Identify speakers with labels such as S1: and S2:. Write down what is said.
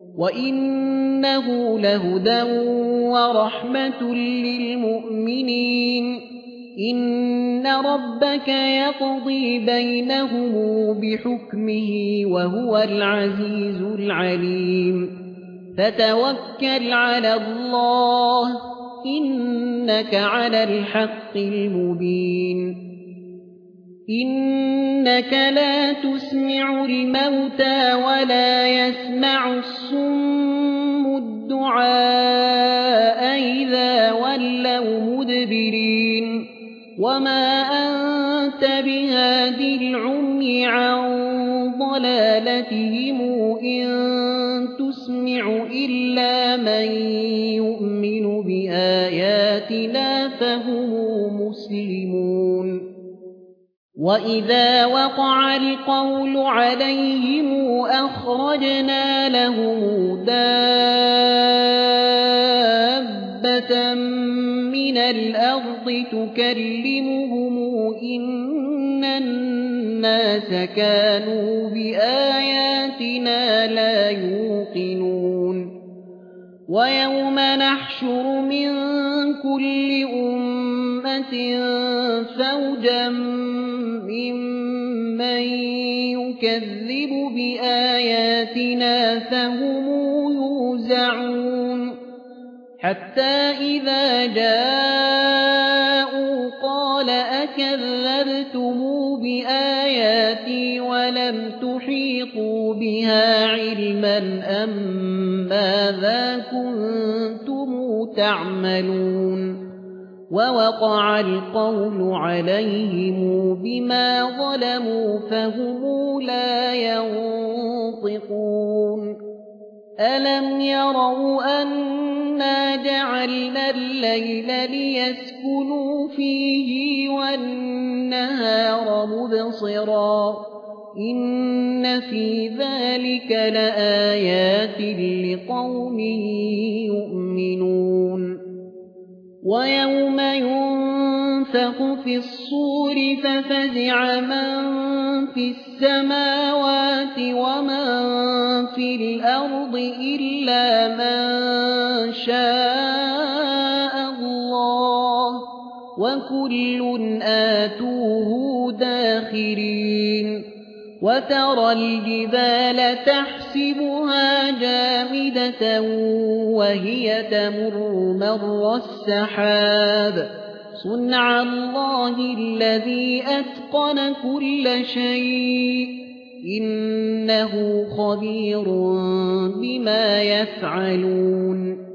S1: وإنه لهدى ورحمة للمؤمنين إن ربك يقضي بينهم بحكمه وهو العزيز العليم فتوكل على الله إنك على الحق المبين إنك لا تسمع الموتى ولا يسمع الصم الدعاء إذا ولوا مدبرين وما أنت بهاد العمي عن ضلالتهم إن تسمع إلا من يؤمن بآياتنا فهم مسلمون وإذا وقع القول عليهم أخرجنا لهم دابة من الأرض تكلمهم إن الناس كانوا بآياتنا لا يوقنون ويوم نحشر من كل أمة فوجا ممن يكذب بآياتنا فهم يوزعون حتى إذا جاءوا قال أكذبتم بآياتي ولم تحيطوا بها علما أم ماذا كنتم تعملون ووقع القول عليهم بما ظلموا فهم لا ينطقون ألم يروا أنا جعلنا الليل ليسكنوا فيه والنهار مبصرا إن في ذلك لآيات لقوم يؤمنون ويوم ينفخ في الصور ففزع من في السماوات ومن في الأرض إلا من شاء الله وكل آتوه داخرين وترى الجبال تحسبها جامدة وهي تمر مر السحاب صنع الله الذي أتقن كل شيء إنه خبير بما يفعلون